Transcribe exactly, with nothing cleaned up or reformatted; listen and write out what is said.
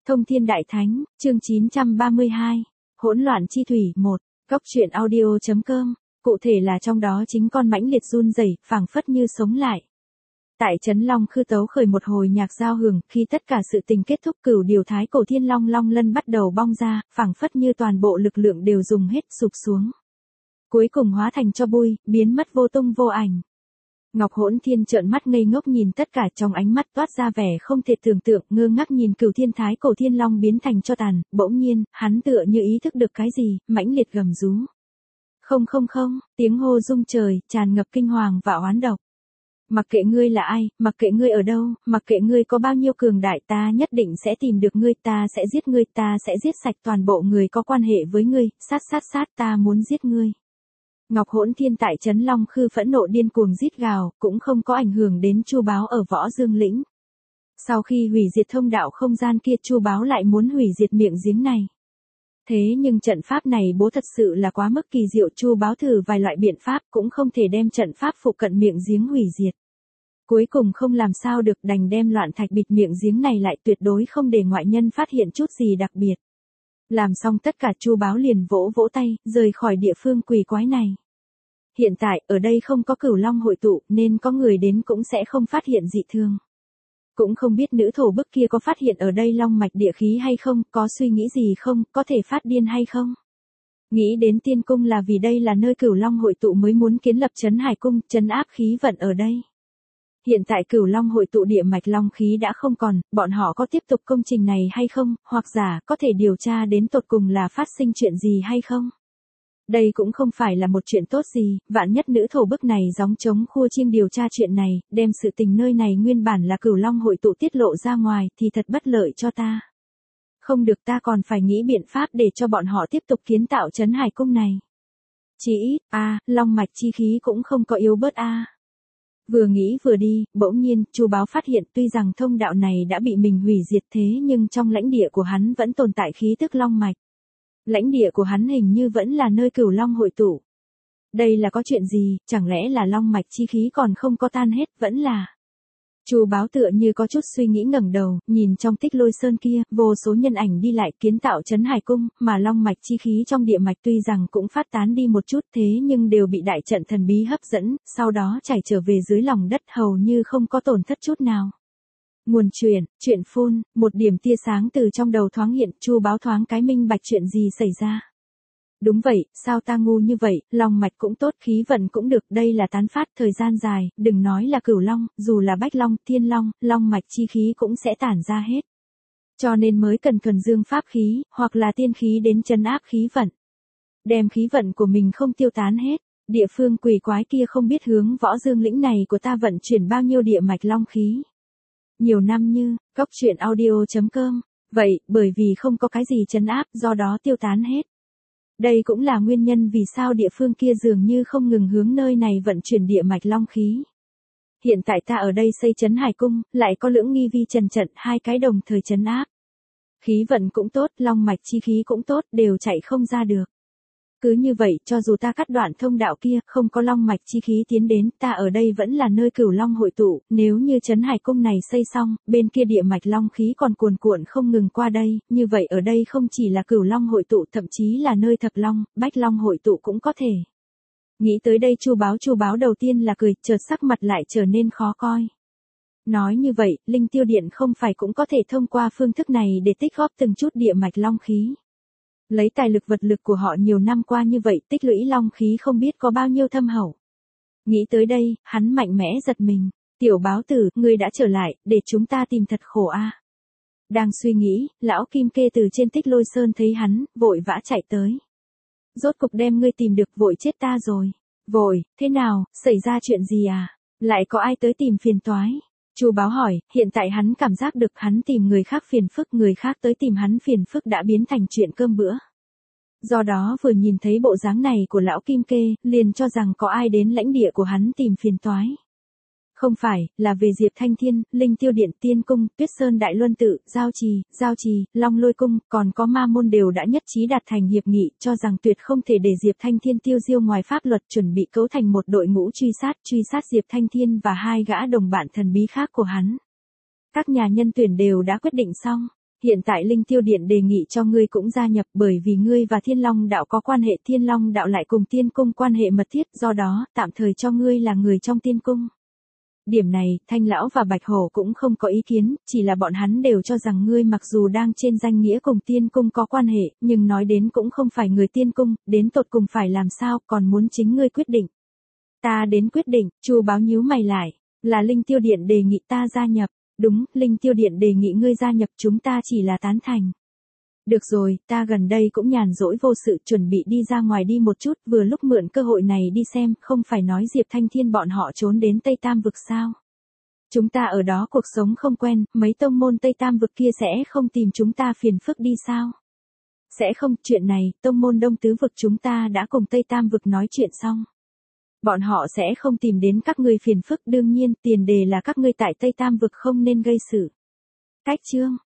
Thông Thiên Đại Thánh, chương chín trăm ba mươi hai, Hỗn loạn chi thủy một, Cốc truyện audio.com, cụ thể là trong đó chính con mãnh liệt run rẩy, phảng phất như sống lại. Tại Trấn Long Khư tấu khởi một hồi nhạc giao hưởng, khi tất cả sự tình kết thúc, cửu điều thái cổ thiên long long lân bắt đầu bong ra, phảng phất như toàn bộ lực lượng đều dùng hết sụp xuống. Cuối cùng hóa thành tro bụi, biến mất vô tung vô ảnh. Ngọc Hỗn Thiên trợn mắt ngây ngốc nhìn tất cả, trong ánh mắt toát ra vẻ không thể tưởng tượng, ngơ ngác nhìn cửu thiên thái cổ thiên long biến thành tro tàn. Bỗng nhiên, hắn tựa như ý thức được cái gì, mãnh liệt gầm rú. Không không không, tiếng hô rung trời, tràn ngập kinh hoàng và oán độc. Mặc kệ ngươi là ai, mặc kệ ngươi ở đâu, mặc kệ ngươi có bao nhiêu cường đại, ta nhất định sẽ tìm được ngươi, ta sẽ giết ngươi, ta sẽ giết sạch toàn bộ người có quan hệ với ngươi, sát sát sát, ta muốn giết ngươi. Ngọc Hỗn Thiên tại Trấn Long Khư phẫn nộ điên cuồng rít gào, cũng không có ảnh hưởng đến Chu Báo ở Võ Dương Lĩnh. Sau khi hủy diệt thông đạo không gian kia, Chu Báo lại muốn hủy diệt miệng giếng này. Thế nhưng trận pháp này bố thật sự là quá mức kỳ diệu, Chu Báo thử vài loại biện pháp cũng không thể đem trận pháp phụ cận miệng giếng hủy diệt. Cuối cùng không làm sao được, đành đem loạn thạch bịt miệng giếng này lại, tuyệt đối không để ngoại nhân phát hiện chút gì đặc biệt. Làm xong tất cả, Chu Báo liền vỗ vỗ tay, rời khỏi địa phương quỷ quái này. Hiện tại, ở đây không có cửu long hội tụ, nên có người đến cũng sẽ không phát hiện dị thường. Cũng không biết nữ thổ bức kia có phát hiện ở đây long mạch địa khí hay không, có suy nghĩ gì không, có thể phát điên hay không. Nghĩ đến tiên cung là vì đây là nơi cửu long hội tụ mới muốn kiến lập trấn hải cung, trấn áp khí vận ở đây. Hiện tại cửu long hội tụ địa mạch long khí đã không còn, bọn họ có tiếp tục công trình này hay không, hoặc giả có thể điều tra đến tột cùng là phát sinh chuyện gì hay không. Đây cũng không phải là một chuyện tốt gì, vạn nhất nữ thổ bức này gióng trống khua chiêng điều tra chuyện này, đem sự tình nơi này nguyên bản là cửu long hội tụ tiết lộ ra ngoài, thì thật bất lợi cho ta. Không được, ta còn phải nghĩ biện pháp để cho bọn họ tiếp tục kiến tạo trấn hải cung này. Chỉ ít, a, long mạch chi khí cũng không có yếu bớt a. Vừa nghĩ vừa đi, bỗng nhiên, Chu Báo phát hiện tuy rằng thông đạo này đã bị mình hủy diệt, thế nhưng trong lãnh địa của hắn vẫn tồn tại khí tức long mạch. Lãnh địa của hắn hình như vẫn là nơi cửu long hội tụ. Đây là có chuyện gì, chẳng lẽ là long mạch chi khí còn không có tan hết, vẫn là. Chu Báo tựa như có chút suy nghĩ, ngẩng đầu, nhìn trong Tích Lôi Sơn kia, vô số nhân ảnh đi lại kiến tạo trấn hải cung, mà long mạch chi khí trong địa mạch tuy rằng cũng phát tán đi một chút, thế nhưng đều bị đại trận thần bí hấp dẫn, sau đó chảy trở về dưới lòng đất, hầu như không có tổn thất chút nào. Nguồn truyền, chuyện phun, một điểm tia sáng từ trong đầu thoáng hiện, Chu Báo thoáng cái minh bạch chuyện gì xảy ra. Đúng vậy, sao ta ngu như vậy, long mạch cũng tốt, khí vận cũng được, đây là tán phát thời gian dài, đừng nói là cửu long, dù là bách long, thiên long, long mạch chi khí cũng sẽ tản ra hết. Cho nên mới cần thuần dương pháp khí, hoặc là tiên khí đến trấn áp khí vận. Đem khí vận của mình không tiêu tán hết, địa phương quỷ quái kia không biết hướng Võ Dương Lĩnh này của ta vận chuyển bao nhiêu địa mạch long khí. Nhiều năm như, Cốc truyện audio.com, vậy, bởi vì không có cái gì trấn áp, do đó tiêu tán hết. Đây cũng là nguyên nhân vì sao địa phương kia dường như không ngừng hướng nơi này vận chuyển địa mạch long khí. Hiện tại ta ở đây xây trấn hải cung, lại có Lưỡng Nghi Vi trần trận, hai cái đồng thời trấn áp. Khí vận cũng tốt, long mạch chi khí cũng tốt, đều chạy không ra được. Cứ như vậy, cho dù ta cắt đoạn thông đạo kia, không có long mạch chi khí tiến đến, ta ở đây vẫn là nơi cửu long hội tụ, nếu như trấn hải cung này xây xong, bên kia địa mạch long khí còn cuồn cuộn không ngừng qua đây, như vậy ở đây không chỉ là cửu long hội tụ, thậm chí là nơi thập long, bách long hội tụ cũng có thể. Nghĩ tới đây, Chu Báo Chu Báo đầu tiên là cười, chợt sắc mặt lại trở nên khó coi. Nói như vậy, Linh Tiêu Điện không phải cũng có thể thông qua phương thức này để tích góp từng chút địa mạch long khí. Lấy tài lực vật lực của họ nhiều năm qua như vậy, tích lũy long khí không biết có bao nhiêu thâm hậu. Nghĩ tới đây, hắn mạnh mẽ giật mình. Tiểu Báo tử, ngươi đã trở lại, để chúng ta tìm thật khổ a. À. Đang suy nghĩ, lão Kim Kê từ trên Tích Lôi Sơn thấy hắn, vội vã chạy tới. Rốt cục đem ngươi tìm được, vội chết ta rồi. Vội, thế nào, xảy ra chuyện gì à? Lại có ai tới tìm phiền toái? Chu Báo hỏi, hiện tại hắn cảm giác được hắn tìm người khác phiền phức, người khác tới tìm hắn phiền phức đã biến thành chuyện cơm bữa. Do đó vừa nhìn thấy bộ dáng này của lão Kim Kê, liền cho rằng có ai đến lãnh địa của hắn tìm phiền toái. Không phải, là về Diệp Thanh Thiên, Linh Tiêu Điện, Tiên Cung, Tuyết Sơn Đại Luân Tự, Giao Trì, Giao Trì, Long Lôi Cung, còn có Ma Môn đều đã nhất trí đạt thành hiệp nghị, cho rằng tuyệt không thể để Diệp Thanh Thiên tiêu diêu ngoài pháp luật, chuẩn bị cấu thành một đội ngũ truy sát, truy sát Diệp Thanh Thiên và hai gã đồng bạn thần bí khác của hắn. Các nhà nhân tuyển đều đã quyết định xong, Hiện tại Linh Tiêu Điện đề nghị cho ngươi cũng gia nhập, bởi vì ngươi và Thiên Long đạo có quan hệ, Thiên Long đạo lại cùng tiên cung quan hệ mật thiết, do đó, tạm thời cho ngươi là người trong tiên cung. Điểm này, Thanh Lão và Bạch Hổ cũng không có ý kiến, chỉ là bọn hắn đều cho rằng ngươi mặc dù đang trên danh nghĩa cùng tiên cung có quan hệ, nhưng nói đến cũng không phải người tiên cung, đến tột cùng phải làm sao, còn muốn chính ngươi quyết định. Ta đến quyết định, Chu Báo nhíu mày lại, là Linh Tiêu Điện đề nghị ta gia nhập. Đúng, Linh Tiêu Điện đề nghị ngươi gia nhập, chúng ta chỉ là tán thành. Được rồi, ta gần đây cũng nhàn rỗi vô sự, chuẩn bị đi ra ngoài đi một chút, vừa lúc mượn cơ hội này đi xem, không phải nói Diệp Thanh Thiên bọn họ trốn đến Tây Tam vực sao. Chúng ta ở đó cuộc sống không quen, mấy tông môn Tây Tam vực kia sẽ không tìm chúng ta phiền phức đi sao? Sẽ không, chuyện này, tông môn Đông Tứ vực chúng ta đã cùng Tây Tam vực nói chuyện xong. Bọn họ sẽ không tìm đến các ngươi phiền phức, đương nhiên, tiền đề là các ngươi tại Tây Tam vực không nên gây sự. Cách chương